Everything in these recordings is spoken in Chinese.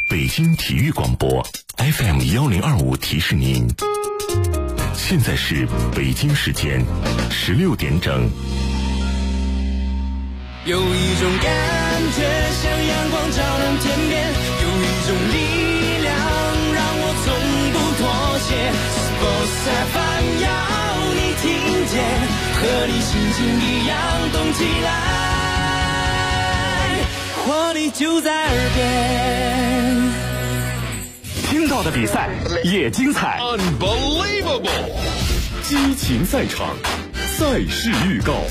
北京体育广播 FM1025提示您，现在是北京时间16点整。 有一种感觉像阳光照亮天边，有一种力量让我从不妥协。Sports FM 要你听见，和你心情一样动起来，活力就在耳边。 听到的比赛也精彩 Unbelievable 激情赛场，赛事预告。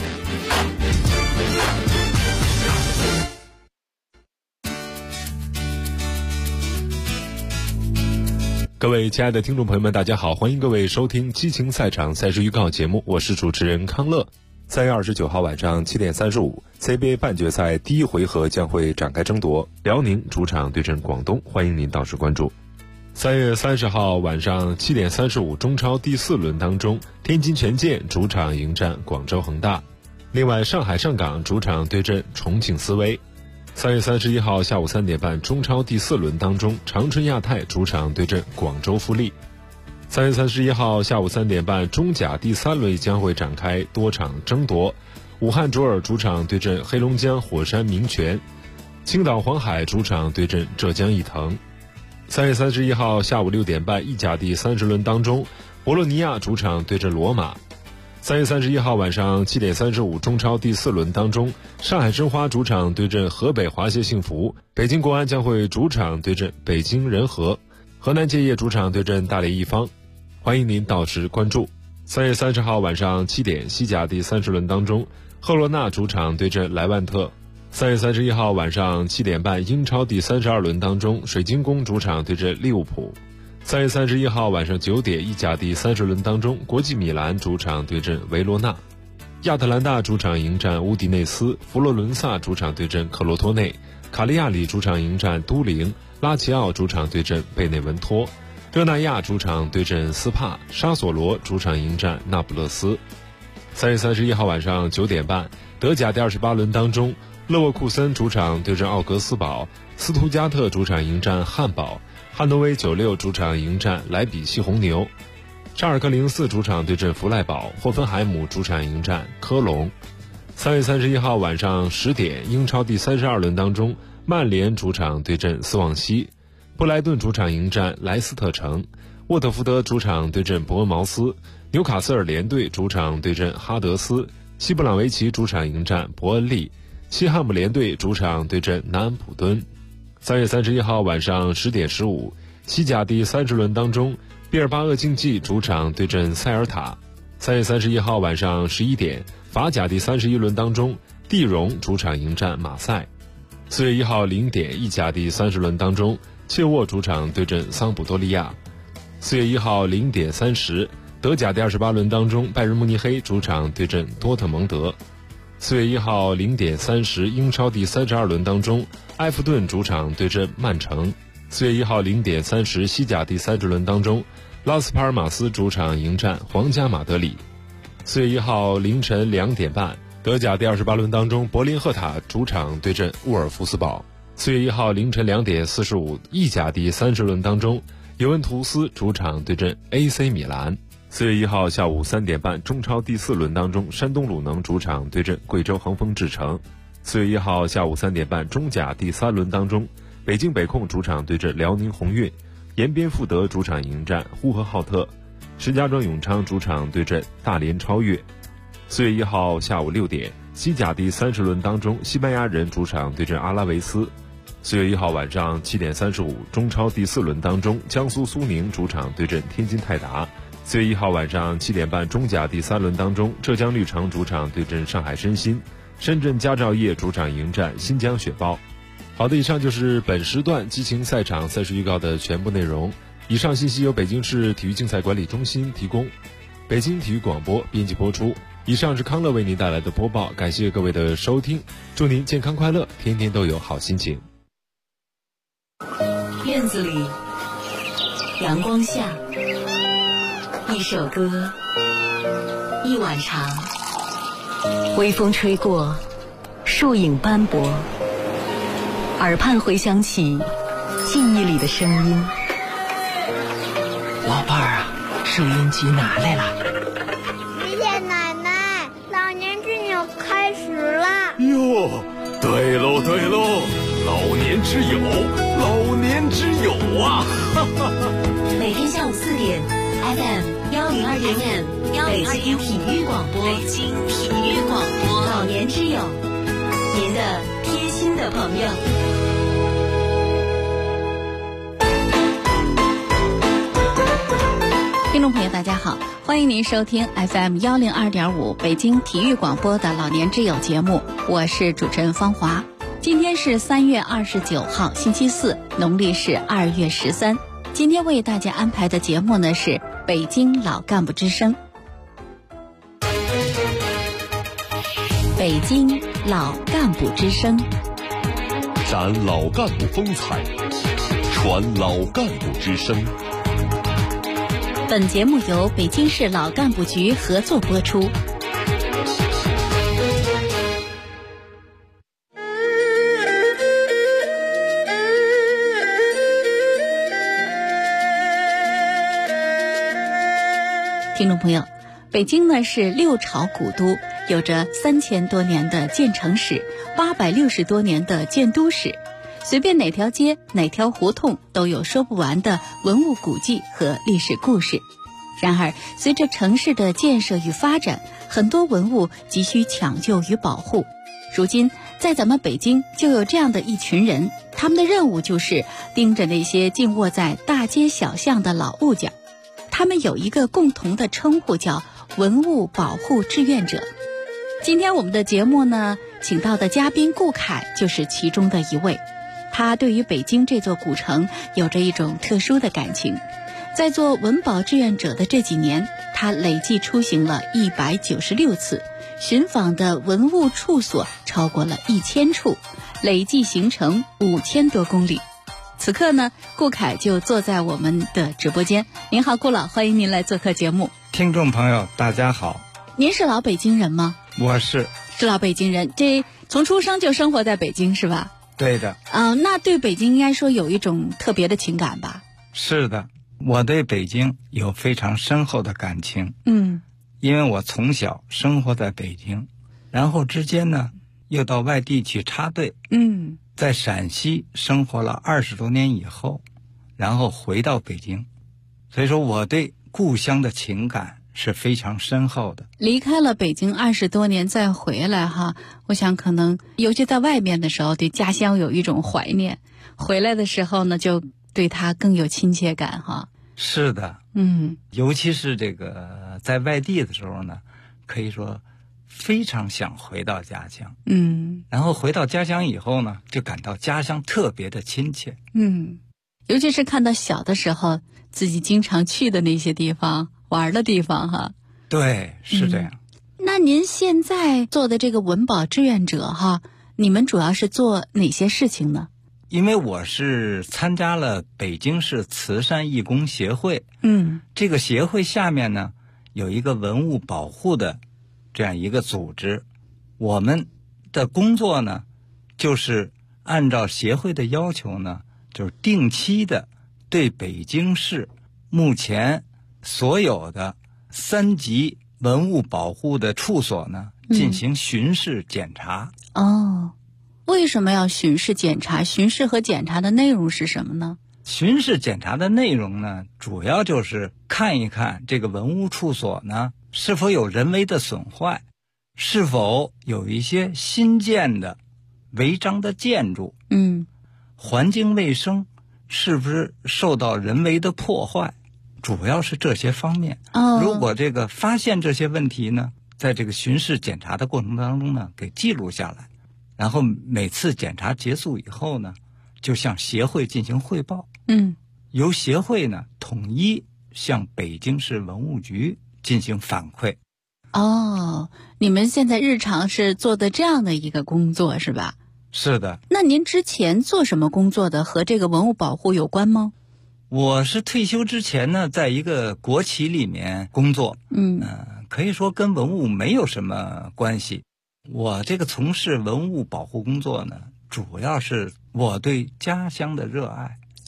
各位亲爱的听众朋友们，大家好，欢迎各位收听激情赛场赛事预告节目，我是主持人康乐。3月29号晚上7点35 CBA 半决赛第一回合将会展开争夺，辽宁主场对阵广东，欢迎您到时关注。3月30号晚上7点35中超第4轮当中，天津权健主场迎战广州恒大。另外，上海上港主场对阵重庆斯威。3月31号下午3点半中超第4轮当中，长春亚泰主场对阵广州富力。3月31号下午3点半中甲第3轮将会展开多场争夺，武汉卓尔主场对阵黑龙江火山明泉，青岛黄海主场对阵浙江毅腾。3月31号下午6点半意甲第30轮当中，博洛尼亚主场对阵罗马。3月31号晚上7点35中超第4轮当中，上海申花主场对阵河北华协幸福，北京国安将会主场对阵北京人和，河南建业主场对阵大连一方，欢迎您到时关注。3月30号晚上7点西甲第30轮当中，赫罗纳主场对阵莱万特。3月31号晚上7点半英超第32轮当中，水晶宫主场对阵利物浦。3月31号晚上9点意甲第30轮当中，国际米兰主场对阵维罗纳，亚特兰大主场迎战乌迪内斯，佛罗伦萨主场对阵克罗托内，卡利亚里主场迎战都灵，拉齐奥主场对阵贝内文托，热那亚主场对阵斯帕，沙索罗主场迎战那不勒斯。3月31号晚上9点半德甲第28轮当中，勒沃库森主场对阵奥格斯堡，斯图加特主场迎战汉堡，汉诺威96主场迎战莱比锡红牛，沙尔克04主场对阵弗赖堡，霍芬海姆主场迎战科隆。3月31号晚上10点英超第32轮当中，曼联主场对阵斯旺西，布莱顿主场迎战莱斯特城，沃特福德主场对阵伯恩茅斯，纽卡斯尔联队主场对阵哈德斯，西布朗维奇主场迎战伯恩利，西汉姆联队主场对阵南安普敦。3月31号晚上10点15西甲第30轮当中，毕尔巴鄂竞技主场对阵塞尔塔。3月31号晚上11点法甲第31轮当中，蒂荣主场迎战马赛。4月1号0点意甲第30轮当中，切沃主场对阵桑普多利亚。4月1号0点30德甲第28轮当中，拜仁慕尼黑主场对阵多特蒙德。4月1号0点30英超第32轮当中，埃弗顿主场对阵曼城。4月1号0点30西甲第30轮当中，拉斯帕尔马斯主场迎战皇家马德里。4月1号凌晨2点半德甲第28轮当中，柏林赫塔主场对阵沃尔夫斯堡。4月1号凌晨2点45意甲第30轮当中，尤文图斯主场对阵 AC 米兰。4月1号下午3点半中超第4轮当中，山东鲁能主场对阵贵州恒丰智诚。4月1号下午3点半中甲第3轮当中，北京北控主场对阵辽宁宏运，延边富德主场迎战呼和浩特，石家庄永昌主场对阵大连超越。4月1号下午6点西甲第30轮当中，西班牙人主场对阵阿拉维斯。4月1号晚上7点35中超第4轮当中，江苏苏宁主场对阵天津泰达。4月1号晚上7点半中甲第3轮当中，浙江绿城主场对阵上海申鑫，深圳佳兆业主场迎战新疆雪豹。好的，以上就是本时段激情赛场赛事预告的全部内容。以上信息由北京市体育竞赛管理中心提供，北京体育广播编辑播出。以上是康乐为您带来的播报，感谢各位的收听，祝您健康快乐，天天都有好心情。 院子里，阳光下，一首歌，一晚茶，微风吹过，树影斑驳，耳畔回响起记忆里的声音。 老伴儿啊，收音机拿来了。 谢谢奶奶，老年之友开始了。 哟，对喽对喽，老年之友，老年之友啊！ 每天下午4点 FM 102.5，北京体育广播，北京体育广播，老年之友，您的贴心的朋友。 听众朋友大家好，欢迎您收听 FM 102.5北京体育广播的老年之友节目，我是主持人方华。今天是3月29号星期四，农历是2月13。今天为大家安排的节目呢是北京老干部之声。北京老干部之声， 展老干部风采，传老干部之声。 本节目由北京市老干部局合作播出。听众朋友，北京呢是六朝古都，有着3000多年的建城史，860多年的建都史。随便哪条街哪条胡同都有说不完的文物古迹和历史故事。然而随着城市的建设与发展，很多文物急需抢救与保护。如今在咱们北京就有这样的一群人，他们的任务就是盯着那些静卧在大街小巷的老物件。他们有一个共同的称呼，叫文物保护志愿者。今天我们的节目呢，请到的嘉宾顾凯就是其中的一位。他对于北京这座古城有着一种特殊的感情，在做文保志愿者的这几年，他累计出行了196次，寻访的文物处所超过了1000处，累计行程5000多公里。此刻呢，顾凯就坐在我们的直播间。您好，顾老，欢迎您来做客节目。 听众朋友大家好。 您是老北京人吗？ 我是老北京人，这从出生就生活在北京是吧？ 对的。 那对北京应该说有一种特别的情感吧？ 是的，我对北京有非常深厚的感情。因为我从小生活在北京，然后之间呢又到外地去插队。在陕西生活了20多年以后，然后回到北京，所以说我对故乡的情感是非常深厚的。 离开了北京20多年再回来哈，我想可能尤其在外面的时候对家乡有一种怀念，回来的时候呢就对它更有亲切感哈。 是的。尤其是这个在外地的时候呢，可以说非常想回到家乡。然后回到家乡以后呢，就感到家乡特别的亲切。 尤其是看到小的时候自己经常去的那些地方，玩的地方哈。 对，是这样。 那您现在做的这个文保志愿者哈，你们主要是做哪些事情呢？ 因为我是参加了北京市慈善义工协会。这个协会下面呢有一个文物保护的这样一个组织，我们的工作呢就是按照协会的要求呢，就是定期的对北京市目前所有的3级文物保护的处所呢进行巡视检查。 为什么要巡视检查？巡视和检查的内容是什么呢？ 巡视检查的内容呢，主要就是看一看这个文物处所呢是否有人为的损坏，是否有一些新建的违章的建筑，环境卫生是不是受到人为的破坏，主要是这些方面。如果这个发现这些问题呢，在这个巡视检查的过程当中呢给记录下来，然后每次检查结束以后呢就向协会进行汇报。由协会呢统一向北京市文物局进行反馈。 你们现在日常是做的这样的一个工作是吧？ 是的。 那您之前做什么工作的？和这个文物保护有关吗？ 我是退休之前呢在一个国企里面工作。可以说跟文物没有什么关系。我这个从事文物保护工作呢，主要是我对家乡的热爱。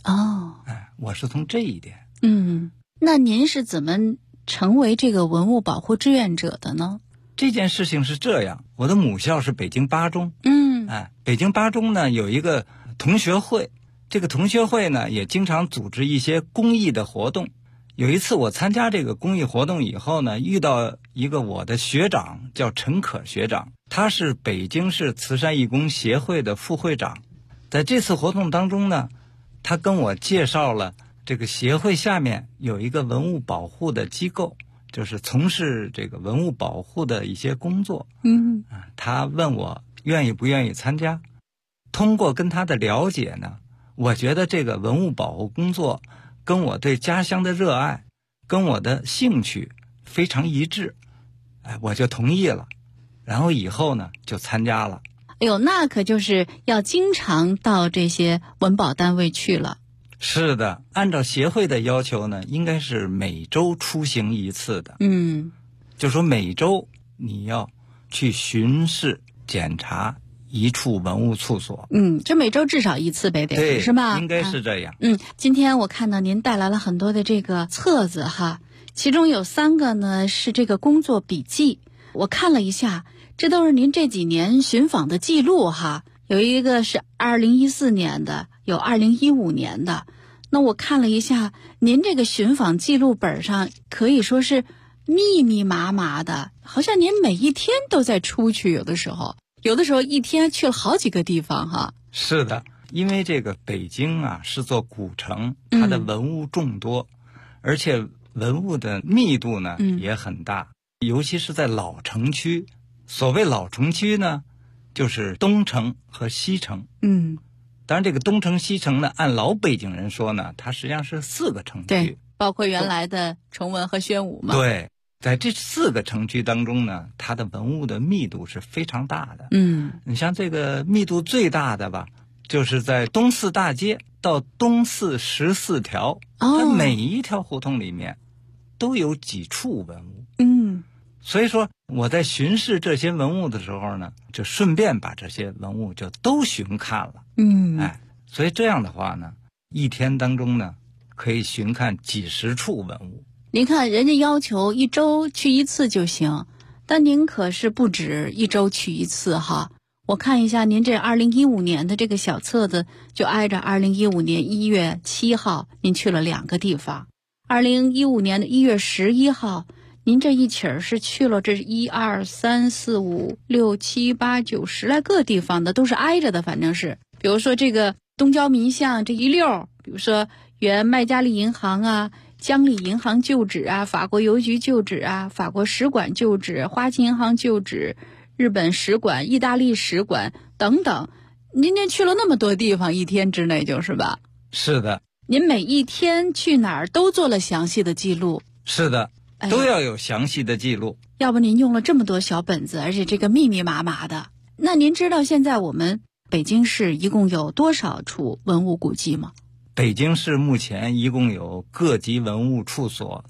哦， 我是从这一点。 那您是怎么成为这个文物保护志愿者的呢？ 这件事情是这样，我的母校是北京八中，北京八中呢有一个同学会，这个同学会呢也经常组织一些公益的活动。有一次我参加这个公益活动以后呢，遇到一个我的学长叫陈可学长，他是北京市慈善义工协会的副会长。在这次活动当中呢，他跟我介绍了这个协会下面有一个文物保护的机构，就是从事这个文物保护的一些工作。他问我愿意不愿意参加。通过跟他的了解呢，我觉得这个文物保护工作跟我对家乡的热爱，跟我的兴趣非常一致，我就同意了。然后以后呢，就参加了。 哎呦，那可就是要经常到这些文保单位去了。 是的，按照协会的要求呢，应该是每周出行一次的。就说每周你要去巡视检查一处文物处所。 这每周至少一次呗， 对， 是吧？ 应该是这样。 今天我看到您带来了很多的这个册子哈，其中有3个呢是这个工作笔记，我看了一下，这都是您这几年寻访的记录哈。有一个是2014年的，有2015年的。那我看了一下，您这个寻访记录本上可以说是密密麻麻的，好像您每一天都在出去，有的时候一天去了好几个地方哈。 是的，因为这个北京啊是座古城，它的文物众多，而且文物的密度呢也很大，尤其是在老城区。所谓老城区呢，就是东城和西城。当然这个东城西城呢，按老北京人说呢，它实际上是4个城区， 对，包括原来的崇文和宣武嘛。 对，在这4个城区当中呢，它的文物的密度是非常大的。你像这个密度最大的吧，就是在东四大街到东四14条，它每一条胡同里面都有几处文物。所以说我在巡视这些文物的时候呢，就顺便把这些文物就都巡看了。所以这样的话呢，一天当中呢，可以巡看几十处文物。 您看人家要求1周去1次就行，但您可是不止1周去1次哈。我看一下您这2015年的这个小册子，就挨着2015年1月7号您去了2个地方。2015年的1月11号您这一起儿是去了，这是1、2、3、4、5、6、7、8、9、10来个地方的，都是挨着的，反正是。比如说这个东郊民巷这一溜，比如说原麦加利银行啊、江里银行旧址啊、法国邮局旧址啊、法国使馆旧址、花旗银行旧址、日本使馆、意大利使馆等等。您去了那么多地方，一天之内就是吧？ 是的。 您每一天去哪儿都做了详细的记录。 是的。都要有详细的记录。 要不您用了这么多小本子，而且这个密密麻麻的。那您知道现在我们北京市一共有多少处文物古迹吗？ 北京市目前一共有各级文物处所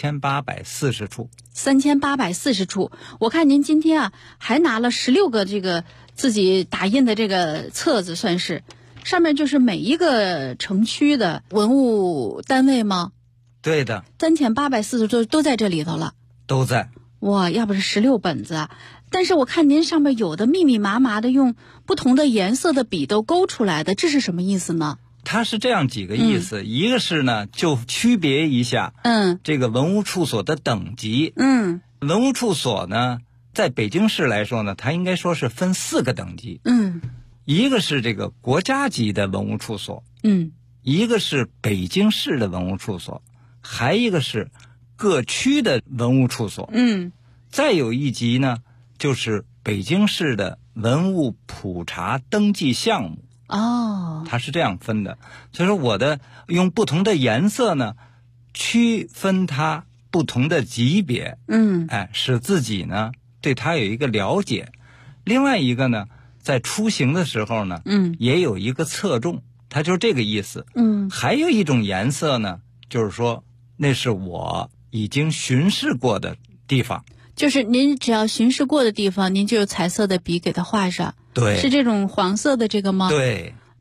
3840处。 3840处。我看您今天啊还拿了16个这个自己打印的这个册子，算是上面就是每一个城区的文物单位吗？ 对的 ，3840处都在这里头了， 都在。 哇，要不是16本子啊！但是我看您上面有的密密麻麻的，用不同的颜色的笔都勾出来的，这是什么意思呢？ 它是这样几个意思，一个是呢，就区别一下，这个文物处所的等级。文物处所呢，在北京市来说呢，它应该说是分4个等级。一个是这个国家级的文物处所，一个是北京市的文物处所。还一个是各区的文物处所，再有一级呢，就是北京市的文物普查登记项目。它是这样分的。所以说我的用不同的颜色呢，区分它不同的级别，使自己呢对它有一个了解。另外一个呢，在出行的时候呢，也有一个侧重，它就是这个意思。还有一种颜色呢，就是说那是我已经巡视过的地方， 就是您只要巡视过的地方，您就用彩色的笔给它画上。 对， 是这种黄色的这个吗？ 对。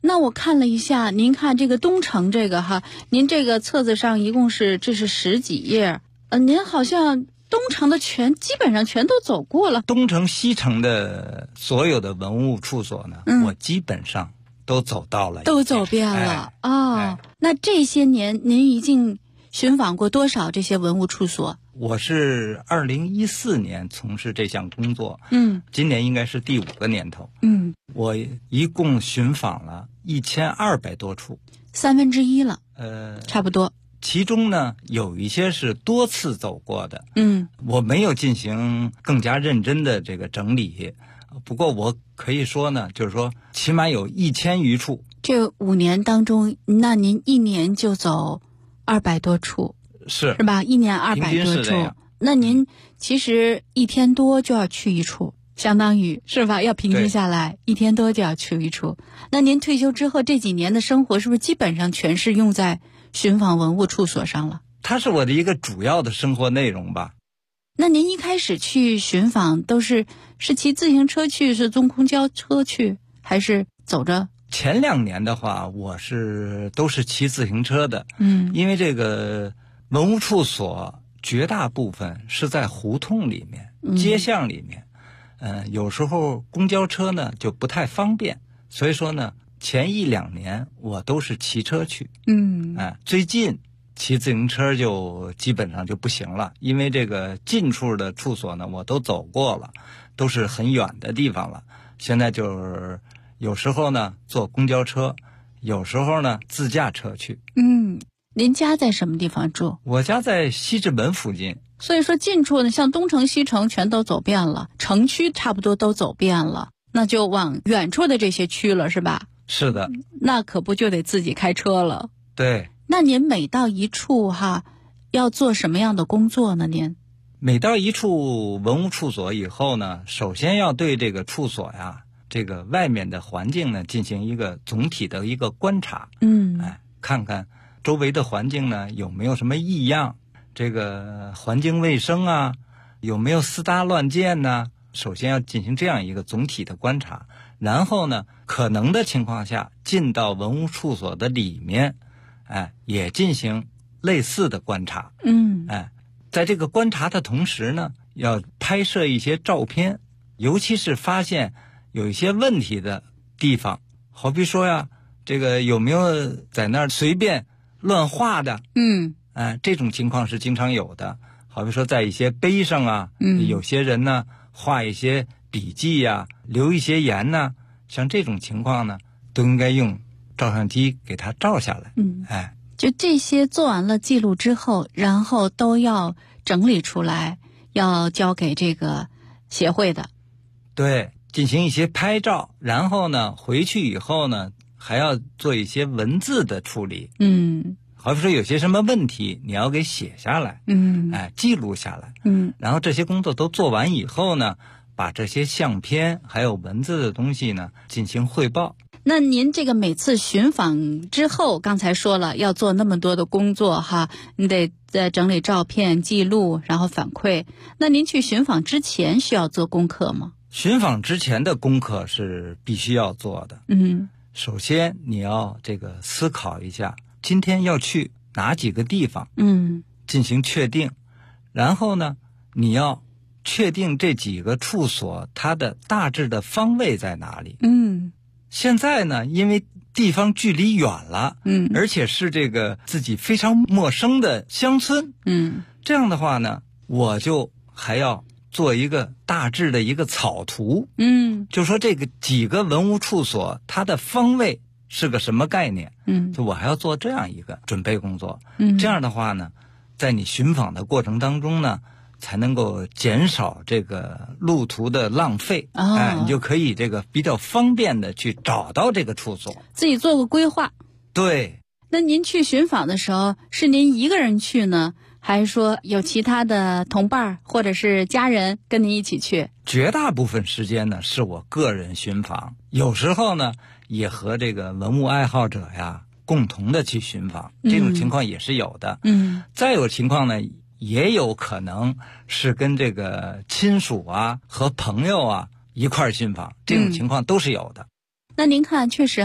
那我看了一下，您看这个东城这个哈，您这个册子上一共是这是10几页，您好像东城的基本上全都走过了。 东城西城的所有的文物处所呢，我基本上都走到了， 都走遍了。那这些年您已经寻访过多少这些文物处所？ 我是2014年从事这项工作，今年应该是第5个年头。我一共寻访了1200多处 ，1/3了，差不多。 其中呢，有一些是多次走过的，我没有进行更加认真的这个整理，不过我可以说呢，就是说起码有1000余处。 这5年当中，那您1年就走200多处，是吧？1年200多处，那您其实1天多就要去一处，相当于是吧？要平均下来1天多就要去一处。那您退休之后这几年的生活是不是基本上全是用在寻访文物处所上了？ 它是我的一个主要的生活内容吧。 那您一开始去寻访都是骑自行车去，是坐公交车去，还是走着？ 前2年的话，我都是骑自行车的，因为这个文物处所绝大部分是在胡同里面、街巷里面，有时候公交车呢就不太方便，所以说呢，前1、2年我都是骑车去，最近骑自行车就基本上就不行了，因为这个近处的处所呢我都走过了，都是很远的地方了，现在就是有时候呢坐公交车，有时候呢自驾车去。 您家在什么地方住？ 我家在西直门附近。 所以说近处呢，像东城西城全都走遍了，城区差不多都走遍了，那就往远处的这些区了，是吧？ 是的。 那可不就得自己开车了。 对。 那您每到一处要做什么样的工作呢？您每到一处文物处所以后呢，首先要对这个处所呀，这个外面的环境呢进行一个总体的一个观察，看看周围的环境呢有没有什么异样，这个环境卫生啊，有没有私搭乱建呢？首先要进行这样一个总体的观察，然后呢，可能的情况下进到文物处所的里面，也进行类似的观察，在这个观察的同时呢，要拍摄一些照片，尤其是发现有一些问题的地方，好比说呀，这个有没有在那儿随便乱画的？这种情况是经常有的。好比说在一些碑上啊，有些人呢画一些笔记呀，留一些言呢，像这种情况呢，都应该用照相机给它照下来。 就这些做完了记录之后，然后都要整理出来，要交给这个协会的。 对，进行一些拍照，然后呢，回去以后呢，还要做一些文字的处理。好比说有些什么问题，你要给写下来，记录下来。然后这些工作都做完以后呢，把这些相片还有文字的东西呢进行汇报。 那您这个每次寻访之后，刚才说了要做那么多的工作你得整理照片、记录，然后反馈。那您去寻访之前需要做功课吗？ 寻访之前的功课是必须要做的。首先你要这个思考一下，今天要去哪几个地方，进行确定。然后呢，你要确定这几个处所它的大致的方位在哪里。现在呢，因为地方距离远了，而且是这个自己非常陌生的乡村，这样的话呢，我就还要做一个大致的一个草图，就说这个几个文物处所它的方位是个什么概念，就我还要做这样一个准备工作，这样的话呢，在你寻访的过程当中呢，才能够减少这个路途的浪费，你就可以这个比较方便的去找到这个处所， 自己做个规划。 对。 那您去寻访的时候，是您一个人去呢，还是说有其他的同伴或者是家人跟您一起去？ 绝大部分时间呢是我个人寻访，有时候呢也和这个文物爱好者呀共同的去寻访，这种情况也是有的。再有情况呢，也有可能是跟这个亲属啊和朋友啊一块儿寻访，这种情况都是有的。 那您看，确实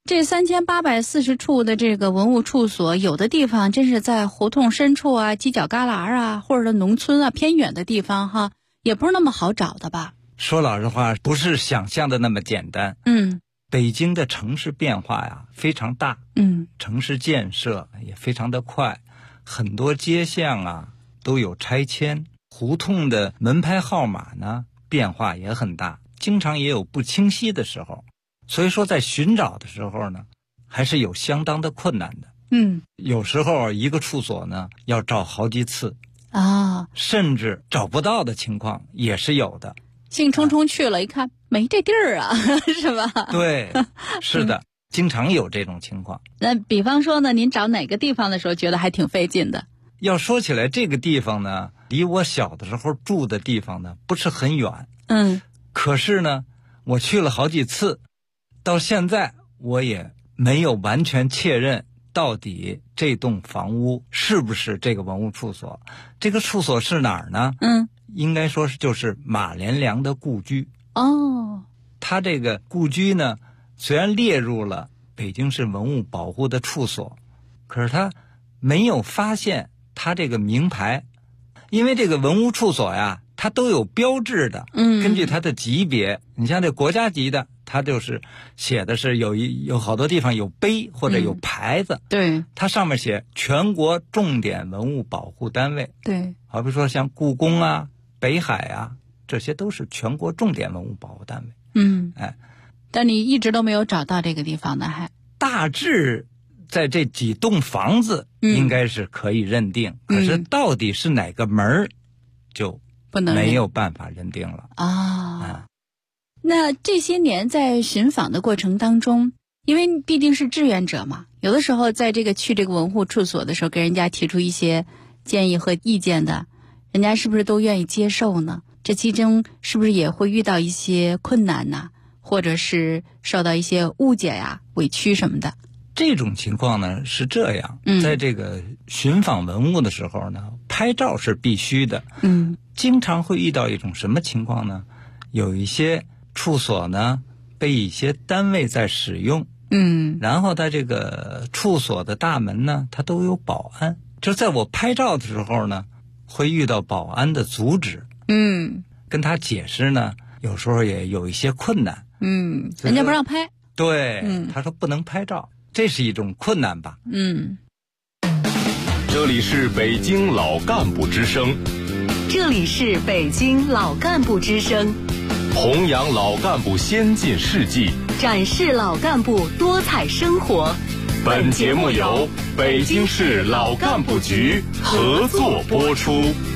这3840处的这个文物处所，有的地方真是在胡同深处啊、犄角旮旯啊，或者农村啊、偏远的地方哈，也不是那么好找的吧？ 说老实话，不是想象的那么简单。北京的城市变化呀非常大，城市建设也非常的快，很多街巷啊都有拆迁，胡同的门牌号码呢变化也很大，经常也有不清晰的时候。所以说在寻找的时候呢，还是有相当的困难的。有时候一个处所呢要找好几次啊， 甚至找不到的情况也是有的。 兴冲冲去了，一看没这地儿啊，是吧？ 对，是的，经常有这种情况。 那比方说呢，您找哪个地方的时候觉得还挺费劲的？ 要说起来，这个地方呢，离我小的时候住的地方呢不是很远。可是呢，我去了好几次。到现在我也没有完全确认到底这栋房屋是不是这个文物处所。这个处所是哪儿呢？应该说是就是马连良的故居。他这个故居呢，虽然列入了北京市文物保护的处所，可是他没有发现他这个名牌。因为这个文物处所呀，它都有标志的，根据它的级别。你像这国家级的，它就是写的是有好多地方有碑或者有牌子， 对， 它上面写全国重点文物保护单位， 对， 好比说像故宫啊、北海啊，这些都是全国重点文物保护单位。 但你一直都没有找到这个地方呢，还大致在这几栋房子应该是可以认定，可是到底是哪个门就不能没有办法认定了那这些年在寻访的过程当中，因为毕竟是志愿者嘛，有的时候在这个去这个文物处所的时候，给人家提出一些建议和意见的，人家是不是都愿意接受呢？这其中是不是也会遇到一些困难呢？或者是受到一些误解呀、委屈什么的？ 这种情况呢是这样，在这个寻访文物的时候呢，拍照是必须的。经常会遇到一种什么情况呢？有一些处所呢被一些单位在使用，然后它这个处所的大门呢，它都有保安。就在我拍照的时候呢，会遇到保安的阻止，跟他解释呢，有时候也有一些困难， 人家不让拍， 对，他说不能拍照。这是一种困难吧。 这里是北京老干部之声， 这里是北京老干部之声， 弘扬老干部先进事迹， 展示老干部多彩生活。 本节目由北京市老干部局合作播出。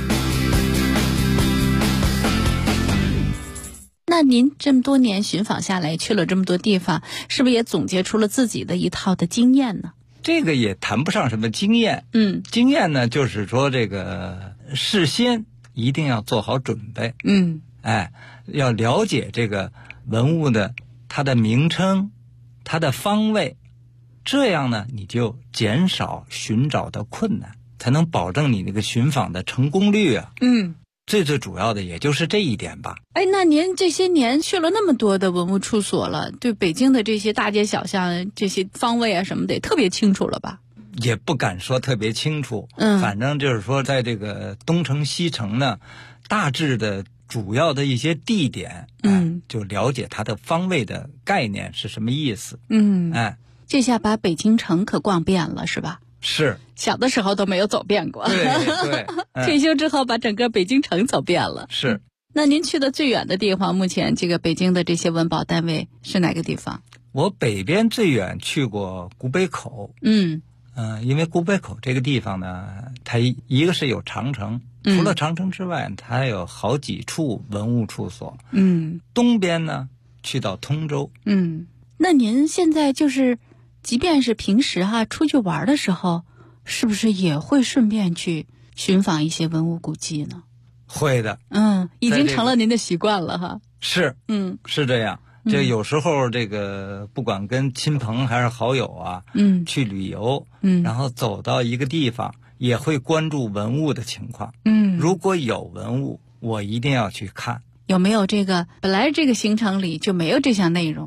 那您这么多年寻访下来，去了这么多地方，是不是也总结出了自己的一套的经验呢？ 这个也谈不上什么经验，经验呢就是说这个事先一定要做好准备，要了解这个文物的它的名称、它的方位，这样呢你就减少寻找的困难，才能保证你那个寻访的成功率啊。最主要的也就是这一点吧。 那您这些年去了那么多的文物处所了，对北京的这些大街小巷这些方位啊什么的也特别清楚了吧？ 也不敢说特别清楚，反正就是说在这个东城西城呢，大致的主要的一些地点，就了解它的方位的概念是什么意思。 这下把北京城可逛遍了是吧？ 是， 小的时候都没有走遍过， 对退休之后把整个北京城走遍了。 是。 那您去的最远的地方，目前这个北京的这些文保单位是哪个地方？ 我北边最远去过古北口。因为古北口这个地方呢，它一个是有长城，除了长城之外，它还有好几处文物处所。东边呢去到通州。 那您现在就是即便是平时出去玩的时候，是不是也会顺便去寻访一些文物古迹呢？ 会的。 已经成了您的习惯了哈。 是，是这样。这有时候这个不管跟亲朋还是好友啊，去旅游，然后走到一个地方，也会关注文物的情况。如果有文物，我一定要去看。 有没有这个本来这个行程里就没有这项内容，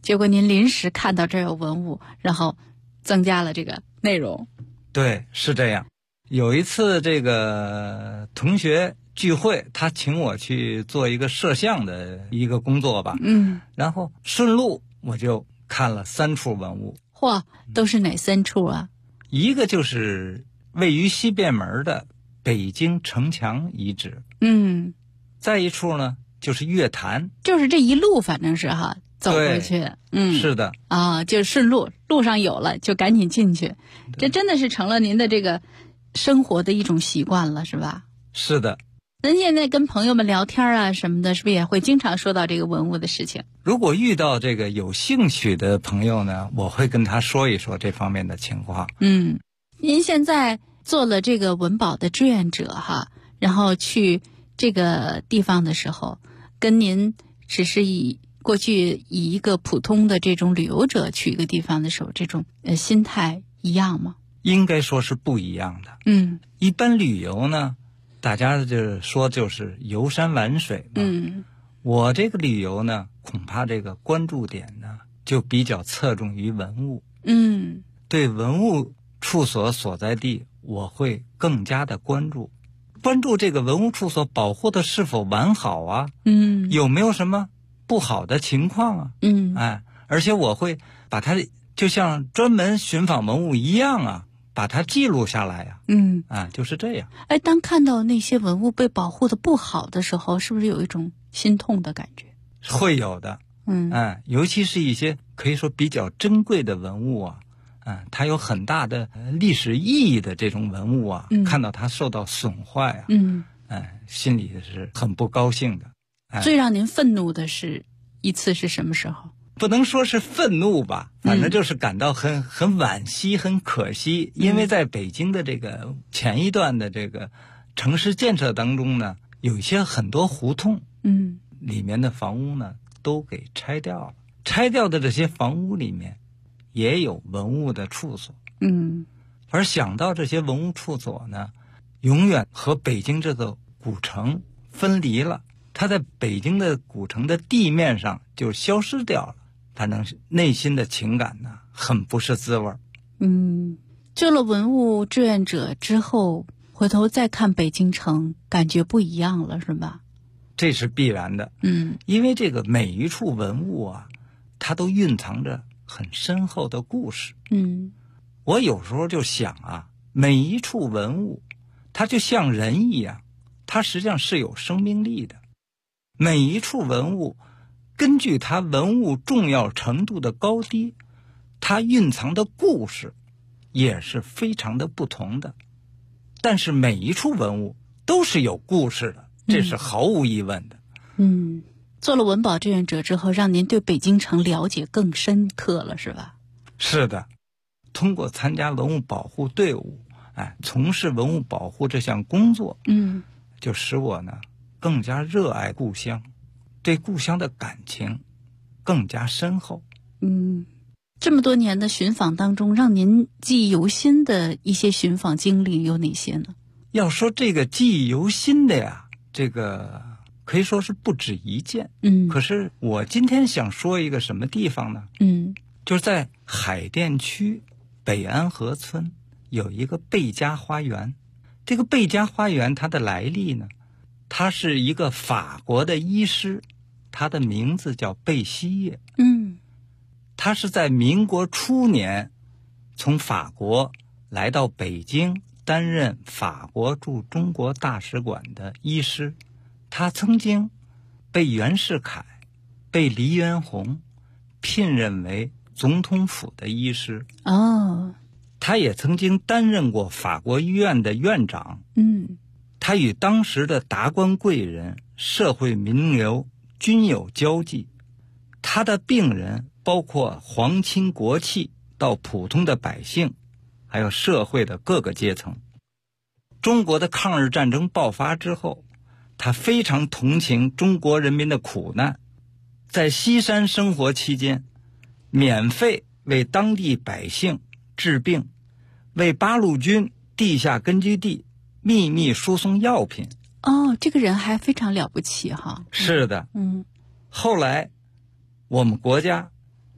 结果您临时看到这儿有文物，然后增加了这个内容。 对，是这样。有一次这个同学聚会，他请我去做一个摄像的一个工作吧。然后顺路我就看了3处文物。 嚯，都是哪3处啊？ 一个就是位于西便门的北京城墙遗址。再一处呢就是月坛， 就是这一路反正是哈走回去。 是的啊，就顺路，路上有了就赶紧进去，这真的是成了您的这个生活的一种习惯了，是吧？ 是的。 您现在跟朋友们聊天啊什么的，是不是也会经常说到这个文物的事情？ 如果遇到这个有兴趣的朋友呢，我会跟他说一说这方面的情况。 您现在做了这个文保的志愿者哈，然后去这个地方的时候，跟您只是过去以一个普通的这种旅游者去一个地方的时候，这种心态一样吗？ 应该说是不一样的。一般旅游呢，大家就是游山玩水嘛。我这个旅游呢，恐怕这个关注点呢就比较侧重于文物。对文物处所所在地，我会更加的关注这个文物处所保护的是否完好啊。有没有什么不好的情况啊。而且我会把它就像专门寻访文物一样啊，把它记录下来呀。就是这样。 当看到那些文物被保护的不好的时候，是不是有一种心痛的感觉？ 会有的。尤其是一些可以说比较珍贵的文物啊，它有很大的历史意义的这种文物啊，看到它受到损坏啊，心里是很不高兴的。 最让您愤怒的一次是什么时候？ 不能说是愤怒吧，反正就是感到很惋惜、很可惜。因为在北京的这个前一段的这个城市建设当中呢，有一些很多胡同，里面的房屋呢都给拆掉了。拆掉的这些房屋里面也有文物的处所。而想到这些文物处所呢，永远和北京这个古城分离了，它在北京的古城的地面上就消失掉了。反正是内心的情感呢，很不是滋味。 做了文物志愿者之后，回头再看北京城，感觉不一样了，是吧？ 这是必然的。因为这个每一处文物啊，它都蕴藏着很深厚的故事。我有时候就想啊，每一处文物，它就像人一样，它实际上是有生命力的。每一处文物，根据它文物重要程度的高低，它蕴藏的故事也是非常的不同的。但是每一处文物都是有故事的，这是毫无疑问的。 做了文保志愿者之后，让您对北京城了解更深刻了，是吧？ 是的，通过参加文物保护队伍，从事文物保护这项工作，就使我呢更加热爱故乡，对故乡的感情更加深厚。 这么多年的寻访当中，让您记忆犹新的一些寻访经历有哪些呢？ 要说这个记忆犹新的呀，这个可以说是不止一件。可是我今天想说一个什么地方呢？就是在海淀区北安河村有一个贝加花园。这个贝加花园它的来历呢，他是一个法国的医师，他的名字叫贝希叶。他是在民国初年从法国来到北京，担任法国驻中国大使馆的医师。他曾经被袁世凯、被黎元洪聘任为总统府的医师。他也曾经担任过法国医院的院长。他与当时的达官贵人、社会名流均有交际。他的病人包括皇亲国戚到普通的百姓，还有社会的各个阶层。中国的抗日战争爆发之后，他非常同情中国人民的苦难，在西山生活期间，免费为当地百姓治病，为八路军地下根据地秘密输送药品。 这个人还非常了不起哈。 是的。后来我们国家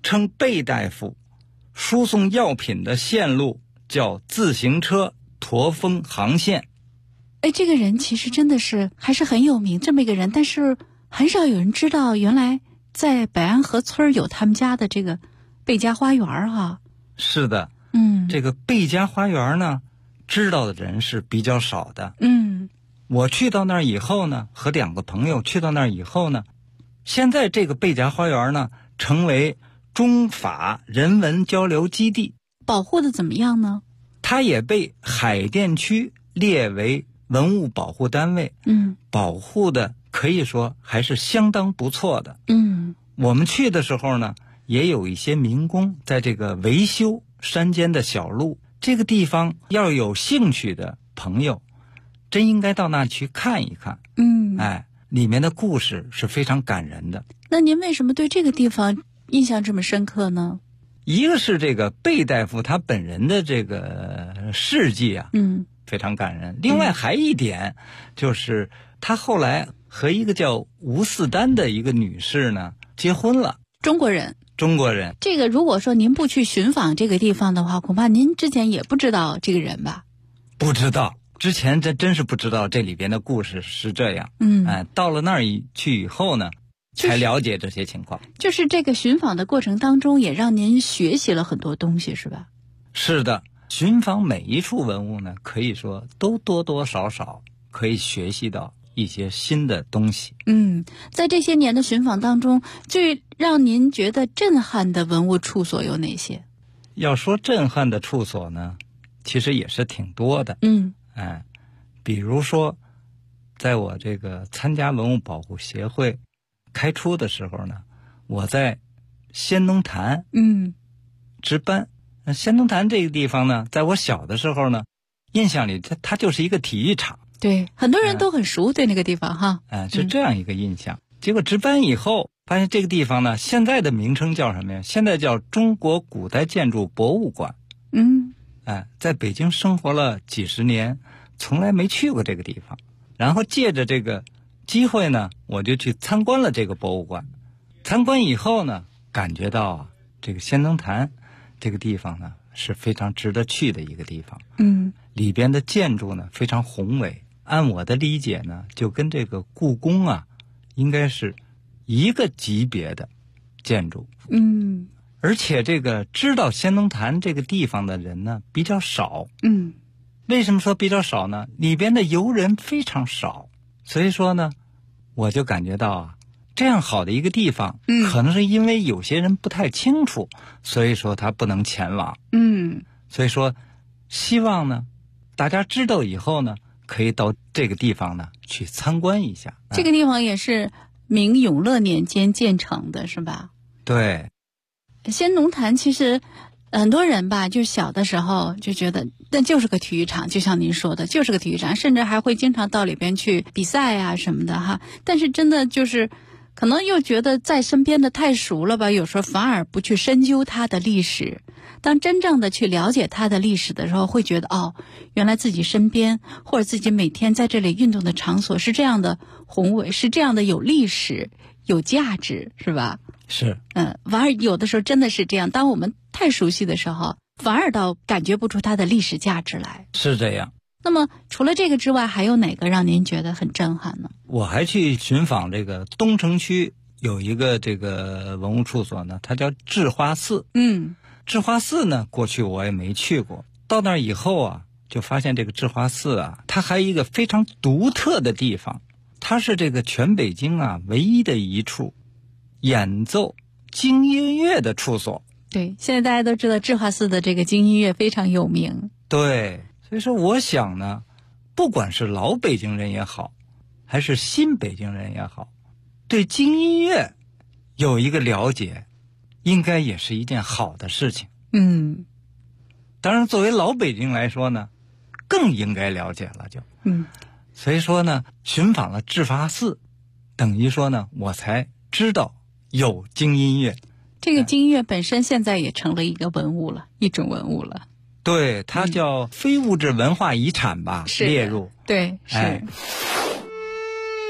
称贝大夫输送药品的线路叫自行车驼峰航线。 哎，这个人其实真的是还是很有名这么一个人，但是很少有人知道原来在北安河村有他们家的这个贝家花园哈。 是的，这个贝家花园呢，知道的人是比较少的。我去到那儿以后呢，和2个朋友去到那儿以后呢，现在这个贝家花园呢，成为中法人文交流基地。 保护的怎么样呢？ 它也被海淀区列为文物保护单位，保护的可以说还是相当不错的。我们去的时候呢，也有一些民工在这个维修山间的小路。这个地方要有兴趣的朋友，真应该到那去看一看。里面的故事是非常感人的。 那您为什么对这个地方印象这么深刻呢？ 一个是这个贝大夫他本人的这个事迹啊，非常感人。另外还一点，就是他后来和一个叫吴四丹的一个女士呢结婚了。 中国人。 这个如果说您不去寻访这个地方的话，恐怕您之前也不知道这个人吧？ 不知道，之前真是不知道这里边的故事是这样。到了那儿去以后呢，才了解这些情况。 就是这个寻访的过程当中，也让您学习了很多东西，是吧？ 是的，寻访每一处文物呢，可以说都多多少少可以学习到一些新的东西。 在这些年的寻访当中，最让您觉得震撼的文物处所有哪些？ 要说震撼的处所呢，其实也是挺多的。比如说在我这个参加文物保护协会开出的时候呢，我在仙农坛值班。仙农坛这个地方呢，在我小的时候呢，印象里它就是一个体育场。 对，很多人都很熟对那个地方哈。 是这样一个印象。结果值班以后发现这个地方呢，现在的名称叫什么呀？现在叫中国古代建筑博物馆。在北京生活了几十年，从来没去过这个地方。然后借着这个机会呢，我就去参观了这个博物馆。参观以后呢，感觉到啊，这个仙农坛这个地方呢，是非常值得去的一个地方。里边的建筑呢，非常宏伟。按我的理解呢，就跟这个故宫啊，应该是一个级别的建筑。而且这个知道仙农坛这个地方的人呢比较少。为什么说比较少呢？里边的游人非常少。所以说呢，我就感觉到啊，这样好的一个地方，可能是因为有些人不太清楚，所以说他不能前往。所以说希望呢，大家知道以后呢，可以到这个地方呢去参观一下。 这个地方也是明永乐年间建成的，是吧？ 对。 仙农坛其实很多人吧，就小的时候就觉得那就是个体育场，就像您说的，就是个体育场，甚至还会经常到里边去比赛啊什么的哈。但是真的就是可能又觉得在身边的太熟了吧，有时候反而不去深究它的历史。当真正的去了解它的历史的时候，会觉得哦，原来自己身边或者自己每天在这里运动的场所是这样的宏伟，是这样的有历史有价值，是吧？ 是。 反而有的时候真的是这样，当我们太熟悉的时候，反而倒感觉不出它的历史价值来。 是这样。 那么除了这个之外，还有哪个让您觉得很震撼呢？ 我还去寻访这个东城区有一个这个文物处所呢，它叫智化寺。智化寺呢，过去我也没去过。到那儿以后啊，就发现这个智化寺啊，它还有一个非常独特的地方，它是这个全北京啊唯一的一处演奏京音乐的处所。 对，现在大家都知道智化寺的这个京音乐非常有名。 对，所以说我想呢，不管是老北京人也好，还是新北京人也好，对京音乐有一个了解，应该也是一件好的事情。当然作为老北京来说呢，更应该了解了就。所以说呢，寻访了智化寺，等于说呢，我才知道有京音乐。 这个京音乐本身现在也成了一个文物了，一种文物了。 对，它叫非物质文化遗产吧，列入。 对，是。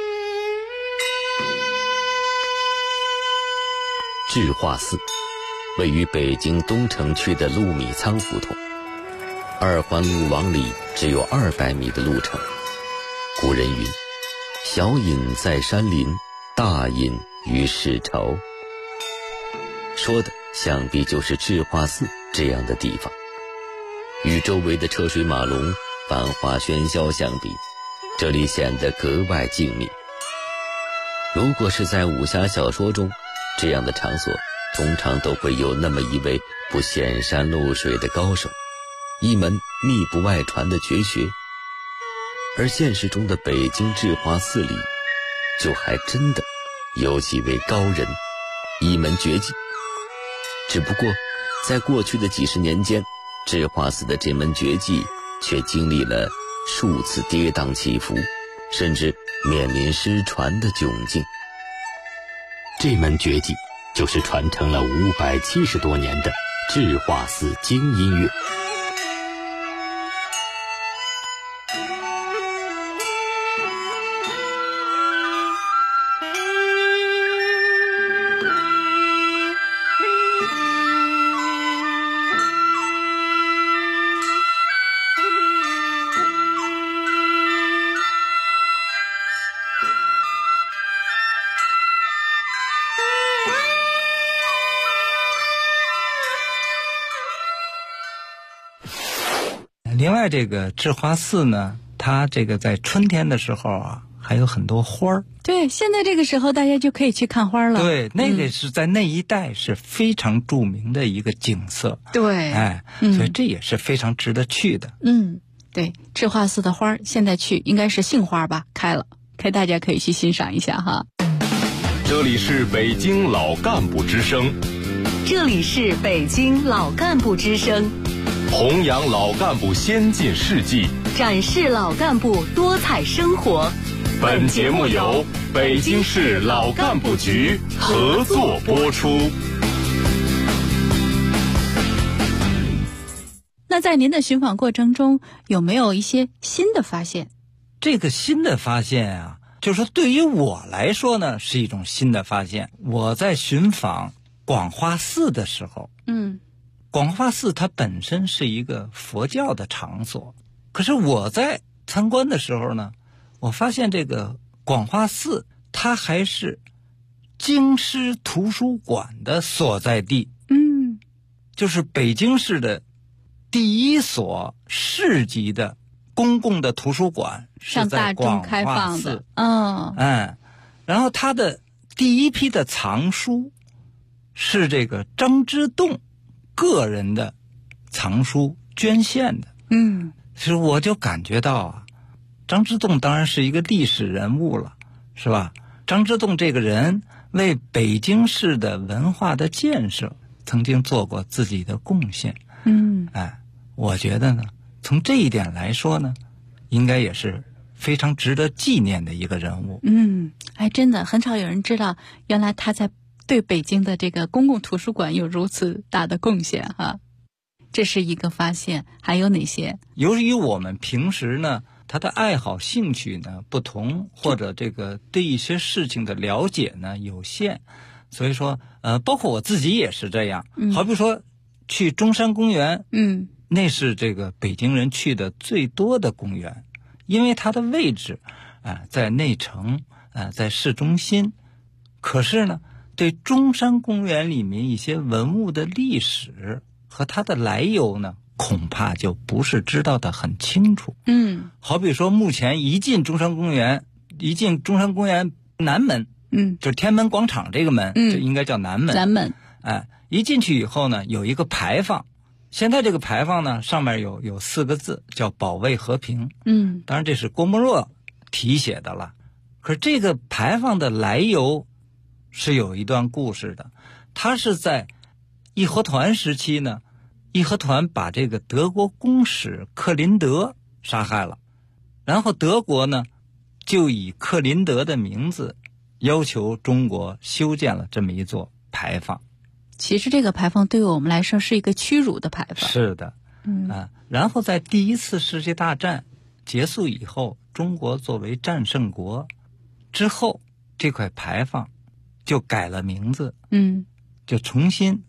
智化寺位于北京东城区的陆米仓胡同。二环路往里只有200米的路程。古人云：小隐在山林，大隐于市朝。说的想必就是智化寺这样的地方。与周围的车水马龙、繁华喧嚣相比，这里显得格外静谧。如果是在武侠小说中，这样的场所通常都会有那么一位不显山露水的高手，一门秘不外传的绝学。而现实中的北京智化寺里，就还真的有几位高人，一门绝技。只不过在过去的几十年间，智化寺的这门绝技却经历了数次跌宕起伏，甚至面临失传的窘境。 这门绝技就是传承了570多年的智化寺京音乐。 另外这个智化寺呢，它这个在春天的时候啊，还有很多花儿。 对，现在这个时候大家就可以去看花了。 对，那个是在那一带是非常著名的一个景色。 对， 所以这也是非常值得去的。 对，智化寺的花现在去应该是杏花吧，开了，大家可以去欣赏一下哈。 这里是北京老干部之声， 这里是北京老干部之声， 弘扬老干部先进事迹， 展示老干部多彩生活。 本节目由北京市老干部局合作播出。 那在您的寻访过程中，有没有一些新的发现？ 这个新的发现啊，就是说对于我来说呢，是一种新的发现。我在寻访广化寺的时候，广化寺它本身是一个佛教的场所，可是我在参观的时候呢，我发现这个广化寺它还是京师图书馆的所在地。就是北京市的第一所市级的公共的图书馆是在广化寺。然后它的第一批的藏书是这个张之洞个人的藏书捐献的。其实我就感觉到啊，张之洞当然是一个历史人物了，是吧？张之洞这个人为北京市的文化的建设曾经做过自己的贡献。我觉得呢，从这一点来说呢，应该也是非常值得纪念的一个人物。 真的很少有人知道，原来他在对北京的这个公共图书馆有如此大的贡献哈。这是一个发现，还有哪些？ 由于我们平时呢，他的爱好兴趣呢不同，或者这个对一些事情的了解呢有限，所以说包括我自己也是这样。好比说去中山公园，那是这个北京人去的最多的公园，因为它的位置在内城，在市中心。可是呢，对中山公园里面一些文物的历史和它的来由呢，恐怕就不是知道的很清楚。好比说目前一进中山公园南门，就是天安门广场这个门，这应该叫南门。 南门， 一进去以后呢，有一个牌坊。现在这个牌坊呢，上面有4个字，叫保卫和平。当然这是郭沫若题写的了。可是这个牌坊的来由是有一段故事的。它是在义和团时期呢，义和团把这个德国公使克林德杀害了，然后德国呢就以克林德的名字要求中国修建了这么一座牌坊。 其实这个牌坊对我们来说是一个屈辱的牌坊。 是的。然后在第一次世界大战结束以后，中国作为战胜国之后，这块牌坊就改了名字，就重新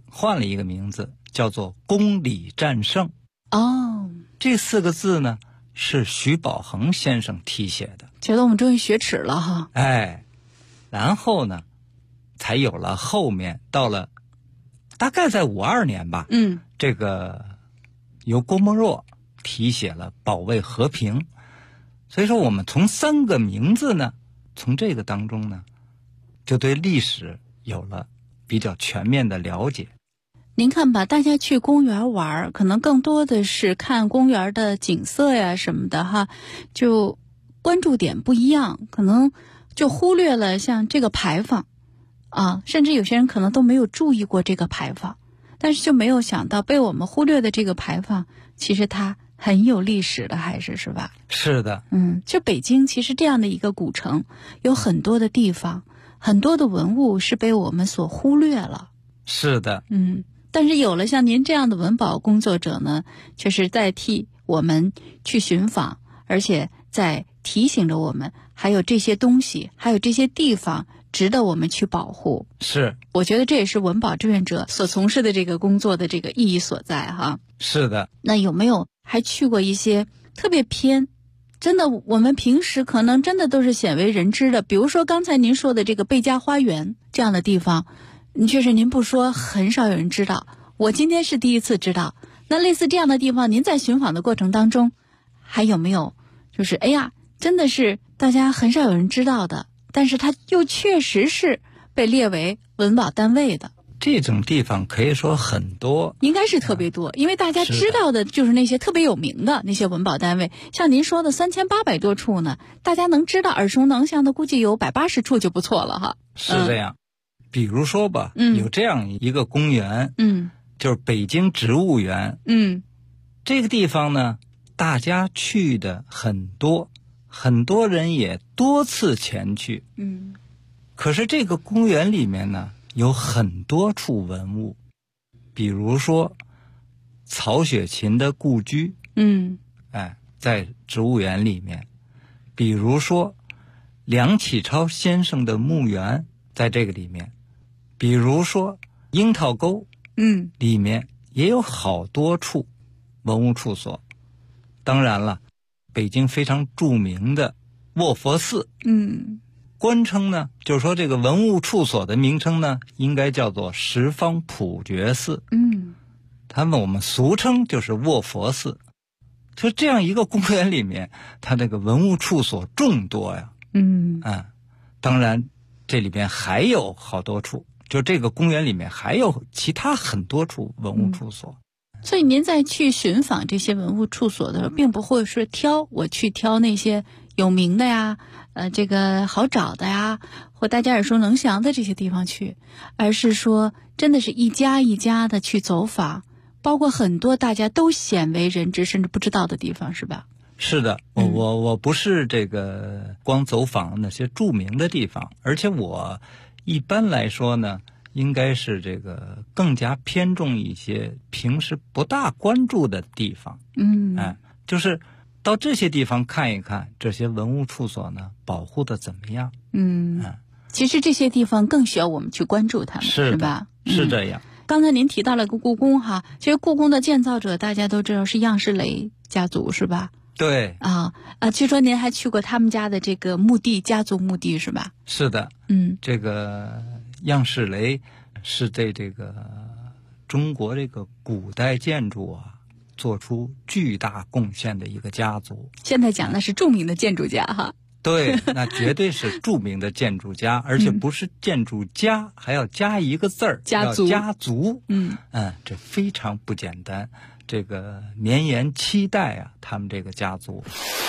换了一个名字，叫做公理战胜。 哦， 这4个字呢是徐宝恒先生题写的。 觉得我们终于学耻了哈。 哎，然后呢才有了后面到了大概在52年吧，这个由郭沫若题写了保卫和平。所以说我们从3个名字呢，从这个当中呢就对历史有了比较全面的了解。 您看吧，大家去公园玩，可能更多的是看公园的景色呀什么的哈，就关注点不一样，可能就忽略了像这个牌坊啊，甚至有些人可能都没有注意过这个牌坊，但是就没有想到被我们忽略的这个牌坊，其实它很有历史的，是吧？ 是的， 就北京其实这样的一个古城，有很多的地方，很多的文物是被我们所忽略了。 是的， 但是有了像您这样的文保工作者呢，却是代替我们去寻访，而且在提醒着我们，还有这些东西，还有这些地方值得我们去保护。 是， 我觉得这也是文保志愿者所从事的这个工作的这个意义所在哈。 是的。 那有没有还去过一些特别偏，真的我们平时可能真的都是鲜为人知的，比如说刚才您说的这个贝加花园这样的地方，确实您不说很少有人知道，我今天是第一次知道。那类似这样的地方，您在寻访的过程当中还有没有就是真的是大家很少有人知道的，但是它又确实是被列为文保单位的？ 这种地方可以说很多， 应该是特别多，因为大家知道的就是那些特别有名的那些文保单位，像您说的3800多处呢，大家能知道耳熟能详的估计有180处就不错了哈。 是这样，比如说吧，有这样一个公园，就是北京植物园，这个地方呢，大家去的很多，很多人也多次前去，可是这个公园里面呢，有很多处文物，比如说曹雪芹的故居，在植物园里面，比如说梁启超先生的墓园在这个里面，比如说樱桃沟，里面也有好多处文物处所。当然了，北京非常著名的卧佛寺，官称呢，就是说这个文物处所的名称呢，应该叫做十方普觉寺，我们俗称就是卧佛寺。就这样一个公园里面，它这个文物处所众多呀，当然这里边还有好多处，就这个公园里面还有其他很多处文物处所。 所以您在去寻访这些文物处所的时候，并不会是我去挑那些有名的呀，这个好找的呀，或大家耳熟能详的这些地方去，而是说真的是一家一家的去走访，包括很多大家都鲜为人知甚至不知道的地方，是吧？ 是的，我不是这个光走访那些著名的地方，而且我一般来说呢，应该是这个更加偏重一些平时不大关注的地方，就是到这些地方看一看这些文物处所呢保护的怎么样。 其实这些地方更需要我们去关注他们，是吧？ 是这样。 刚才您提到了个故宫哈，其实故宫的建造者大家都知道是样式雷家族，是吧？ 对据说您还去过他们家的这个墓地，家族墓地是吧？ 是的，这个样式雷是对这个中国这个古代建筑做出巨大贡献的一个家族。 现在讲的是著名的建筑家哈。 对，那绝对是著名的建筑家，而且不是建筑家，还要加一个字儿， 家族。 家族，这非常不简单。这个绵延7代他们这个家族。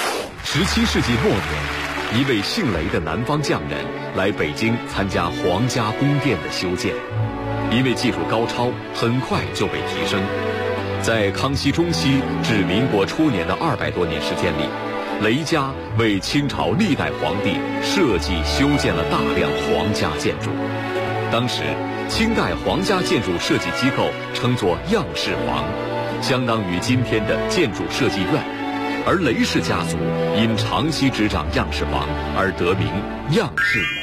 17世纪末年，一位姓雷的南方匠人来北京参加皇家宫殿的修建，因为技术高超，很快就被提升。在康熙中期至民国初年的200多年时间里，雷家为清朝历代皇帝设计修建了大量皇家建筑。当时清代皇家建筑设计机构称作样式房，相当于今天的建筑设计院，而雷氏家族因长期执掌样式房而得名样式雷。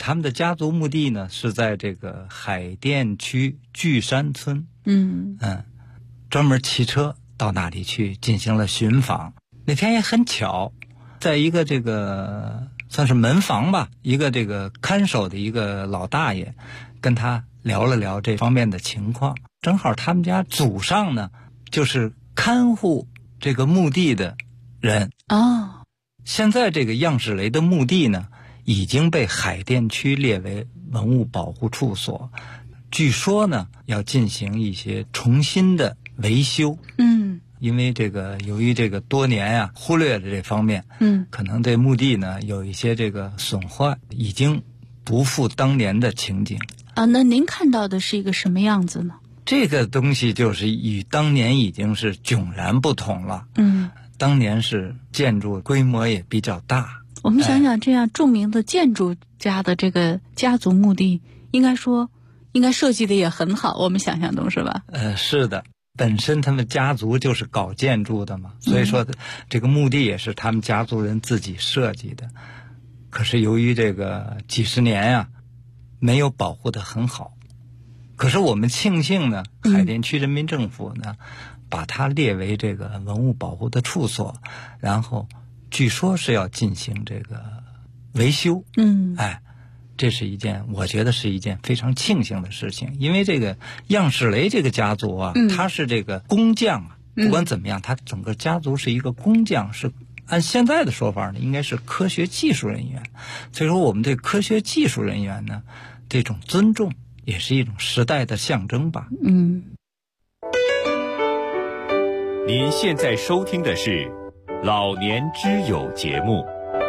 他们的家族墓地呢是在这个海淀区巨山村，专门骑车到那里去进行了寻访。那天也很巧，在一个这个算是门房吧，一个这个看守的一个老大爷跟他聊了聊这方面的情况，正好他们家祖上呢就是看护这个墓地的人。现在这个样式雷的墓地呢已经被海淀区列为文物保护处所，据说呢要进行一些重新的维修。因为这个由于这个多年忽略了这方面，可能这墓地呢有一些这个损坏，已经不复当年的情景。 那您看到的是一个什么样子呢？ 这个东西就是与当年已经是迥然不同了。当年是建筑规模也比较大。 我们想想，这样著名的建筑家的这个家族墓地，应该设计的也很好，我们想象中是吧？ 是的，本身他们家族就是搞建筑的嘛，所以说这个墓地也是他们家族人自己设计的。可是由于这个几十年没有保护得很好。可是我们庆幸呢，海淀区人民政府呢把它列为这个文物保护的处所，然后据说是要进行这个维修。这是我觉得是一件非常庆幸的事情。因为这个样式雷这个家族他是这个工匠不管怎么样，他整个家族是一个工匠，是按现在的说法呢应该是科学技术人员。所以说我们对科学技术人员呢这种尊重也是一种时代的象征吧。 您现在收听的是老年之友节目。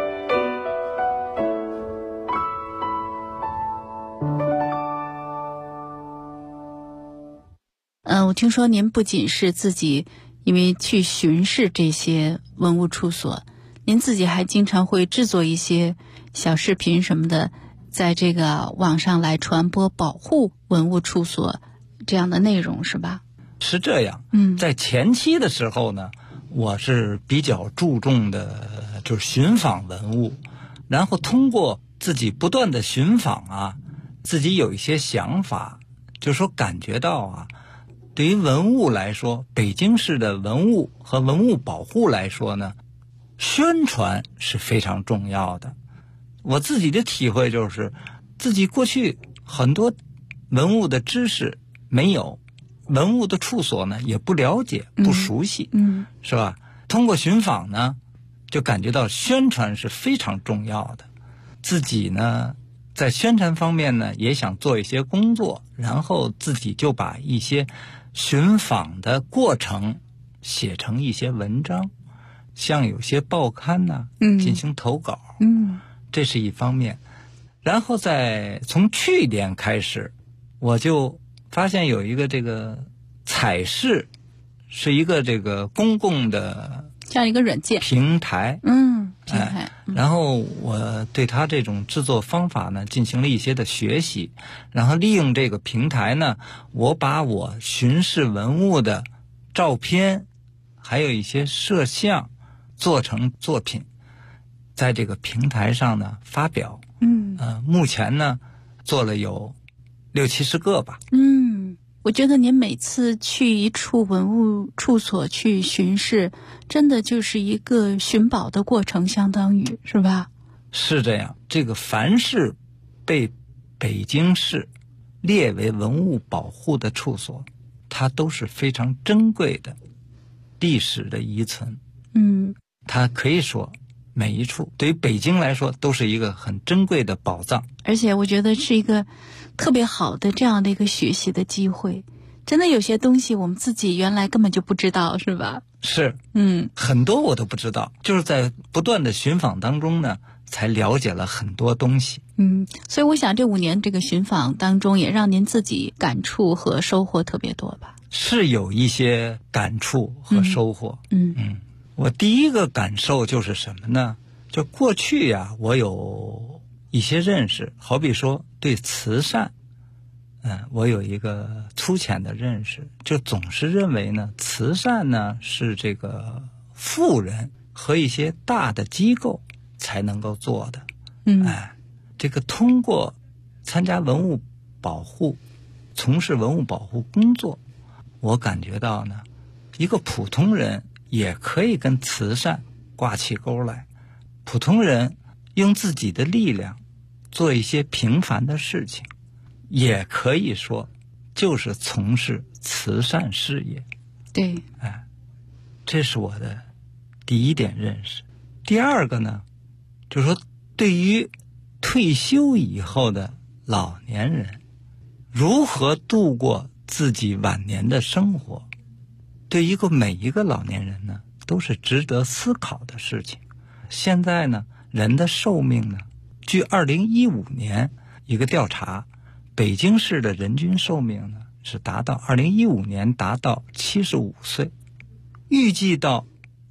我听说您不仅是自己因为去巡视这些文物处所，您自己还经常会制作一些小视频什么的，在这个网上来传播保护文物处所这样的内容，是吧？ 是这样。在前期的时候呢，我是比较注重的就是寻访文物，然后通过自己不断的寻访自己有一些想法，就是说感觉到对于文物来说，北京市的文物和文物保护来说呢，宣传是非常重要的。我自己的体会就是，自己过去很多文物的知识没有，文物的处所呢也不了解不熟悉，是吧？通过寻访呢就感觉到宣传是非常重要的。自己呢在宣传方面呢也想做一些工作，然后自己就把一些寻访的过程写成一些文章，像有些报刊进行投稿，这是一方面。然后从去年开始，我就发现有一个这个采视，是一个这个公共的这样一个软件平台， 平台。 然后我对它这种制作方法呢进行了一些的学习，然后利用这个平台呢，我把我巡视文物的照片还有一些摄像做成作品，在这个平台上呢发表。目前呢做了有60-70个吧。 我觉得您每次去一处文物处所去巡视，真的就是一个寻宝的过程，相当于是吧？ 是这样。这个凡是被北京市列为文物保护的处所，它都是非常珍贵的历史的遗存。它可以说每一处对于北京来说都是一个很珍贵的宝藏， 而且我觉得是一个特别好的这样的一个学习的机会。真的有些东西我们自己原来根本就不知道，是吧？ 是，很多我都不知道，就是在不断的寻访当中呢才了解了很多东西。 所以我想这5年这个寻访当中也让您自己感触和收获特别多吧？ 是有一些感触和收获。我第一个感受就是什么呢？就过去我有一些认识，好比说对慈善，我有一个粗浅的认识，就总是认为呢，慈善呢是这个富人和一些大的机构才能够做的。 这个通过参加文物保护，从事文物保护工作，我感觉到呢，一个普通人也可以跟慈善挂起钩来。普通人用自己的力量做一些平凡的事情，也可以说就是从事慈善事业。 对， 这是我的第一点认识。第二个呢，就是说对于退休以后的老年人，如何度过自己晚年的生活，对每一个老年人呢，都是值得思考的事情。现在呢，人的寿命呢，据2015年一个调查，北京市的人均寿命呢是2015年达到75岁，预计到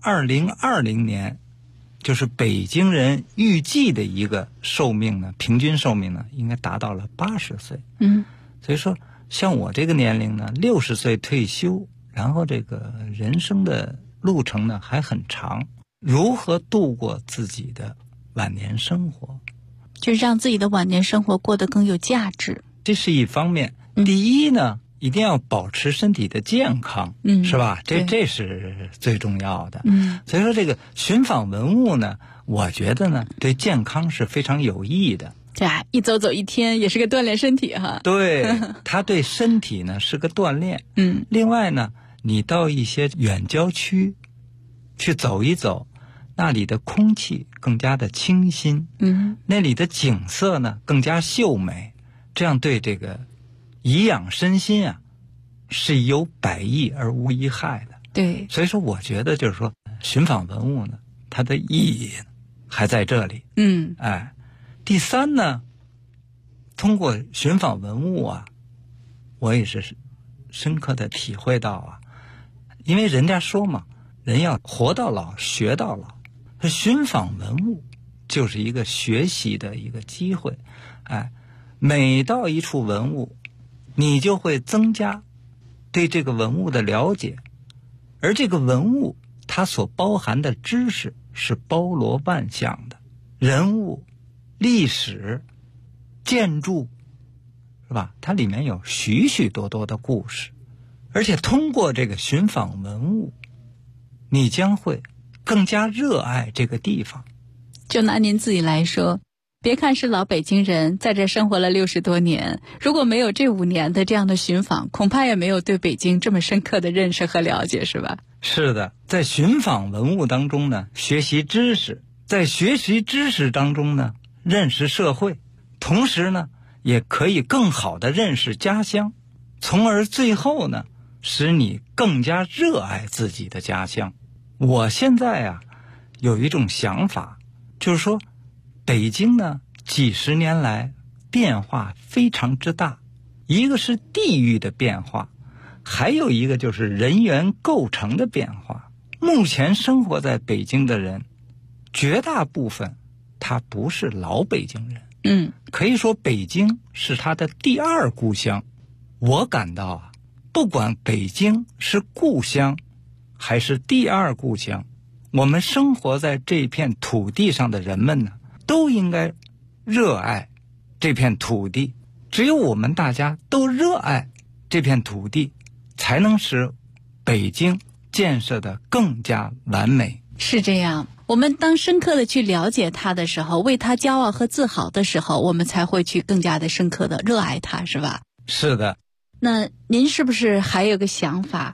2020年，就是北京人预计的一个寿命呢，平均寿命呢，应该达到了80岁。所以说像我这个年龄呢，60岁退休，然后这个人生的路程呢还很长，如何度过自己的晚年生活， 就让自己的晚年生活过得更有价值， 这是一方面。第一呢，一定要保持身体的健康，是吧？这是最重要的。所以说这个寻访文物呢，我觉得呢，对健康是非常有益的。 对啊，一走走一天也是个锻炼身体哈。 对，它对身体呢是个锻炼。另外呢，你到一些远郊区去走一走，那里的空气更加的清新，那里的景色呢更加秀美，这样对这个颐养身心啊，是有百益而无一害的。 对， 所以说我觉得就是说，寻访文物呢，它的意义还在这里。第三呢，通过寻访文物啊，我也是深刻的体会到啊，因为人家说嘛，人要活到老学到老，寻访文物就是一个学习的一个机会。每到一处文物，你就会增加对这个文物的了解，而这个文物它所包含的知识是包罗万象的，人物、历史、建筑，是吧？它里面有许许多多的故事，而且通过这个寻访文物，你将会更加热爱这个地方。 就拿您自己来说，别看是老北京人，在这生活了60多年，如果没有这5年的这样的寻访，恐怕也没有对北京这么深刻的认识和了解，是吧？ 是的，在寻访文物当中呢，学习知识，在学习知识当中呢，认识社会，同时呢，也可以更好的认识家乡，从而最后呢，使你更加热爱自己的家乡。我现在啊，有一种想法，就是说北京呢几十年来变化非常之大，一个是地域的变化，还有一个就是人员构成的变化。目前生活在北京的人，绝大部分他不是老北京人，可以说北京是他的第二故乡。我感到啊，不管北京是故乡还是第二故乡，我们生活在这片土地上的人们呢，都应该热爱这片土地。只有我们大家都热爱这片土地，才能使北京建设得更加完美。 是这样，我们当深刻的去了解它的时候，为它骄傲和自豪的时候，我们才会去更加的深刻的热爱它，是吧？ 是的。 那您是不是还有个想法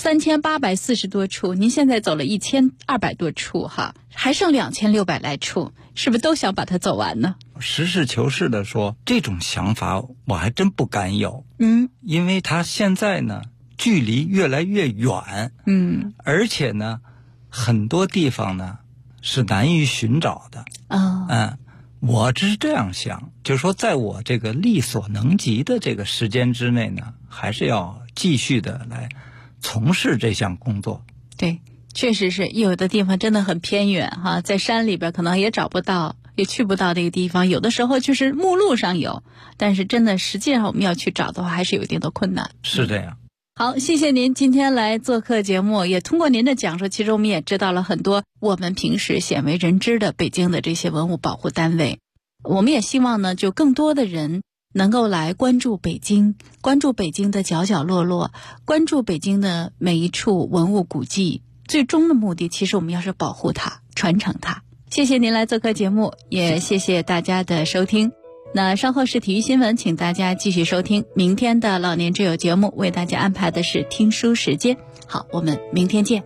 ？3840多处，您现在走了1200多处哈，还剩2600来处，是不是都想把它走完呢？ 实事求是的说，这种想法我还真不敢有。因为它现在呢距离越来越远，而且呢很多地方呢是难于寻找的。我只是这样想，就是说在我这个力所能及的这个时间之内呢，还是要继续的来从事这项工作。 对，确实是有的地方真的很偏远哈，在山里边可能也找不到，也去不到这个地方，有的时候就是目录上有，但是真的实际上我们要去找的话，还是有一定的困难。 是这样。 好，谢谢您今天来做客节目，也通过您的讲述，其实我们也知道了很多我们平时鲜为人知的北京的这些文物保护单位。 我们也希望呢，就更多的人能够来关注北京，关注北京的角角落落，关注北京的每一处文物古迹。最终的目的，其实我们要是保护它，传承它。谢谢您来做客节目，也谢谢大家的收听。那稍后是体育新闻，请大家继续收听明天的老年之友节目，为大家安排的是听书时间。好，我们明天见。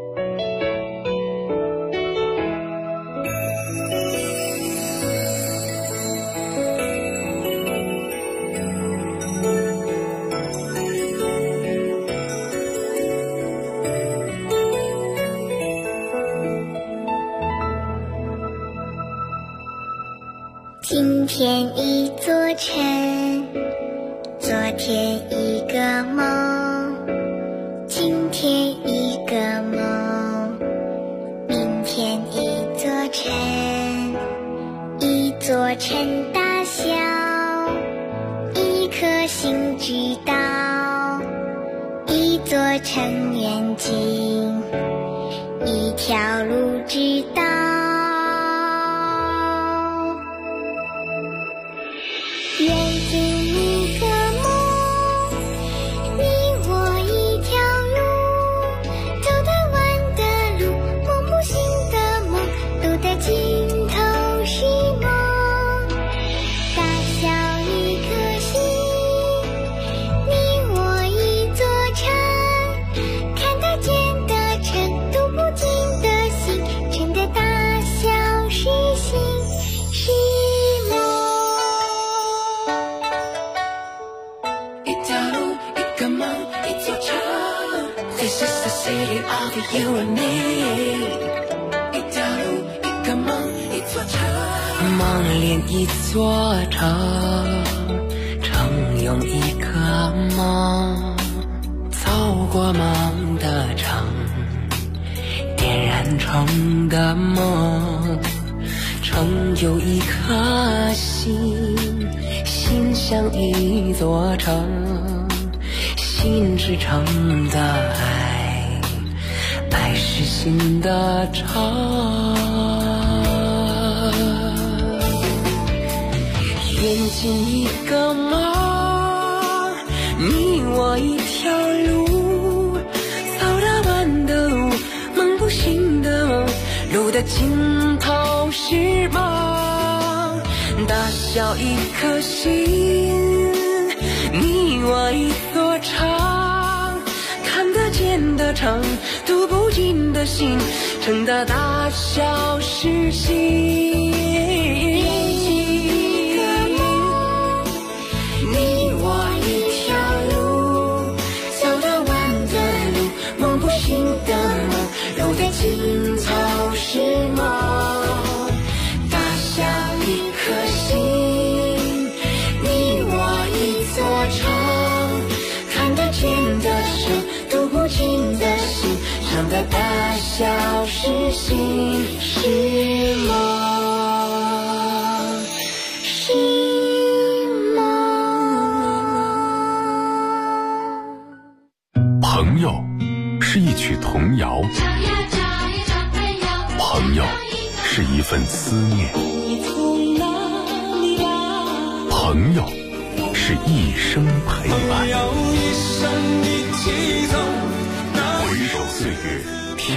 今天一座城，昨天一个梦，今天一个梦，明天一座城，一座城大小，一颗心知道，一座城远近，一条路知道。愿给你个梦，你我一条路，走得完的路，梦不醒的梦，路的尽头是梦。大小一颗心，你我一座城，看得见的城，读不尽的心，城的大小是心是梦。This is the city of you and me。 一条路，一个梦，一座城，梦连一座城，城用一个梦，走过梦的城，点燃城的梦，城有一颗心，心像一座城，心是城的爱，爱是心的城。愿尽一个梦，你我一条路，走得完的路，梦不醒的梦，路的尽头是梦。大小一颗心，你我一座城，看得见的城，读不尽的心，城的大小是心。你我一条路，走得完的路，梦不醒的梦，路的尽头是梦。大小一颗心，你我一座城，看得见的城，读不尽的心，城的大小是心是梦是梦。 朋友是一曲童谣，朋友是一份思念，朋友是一生陪伴，回首岁月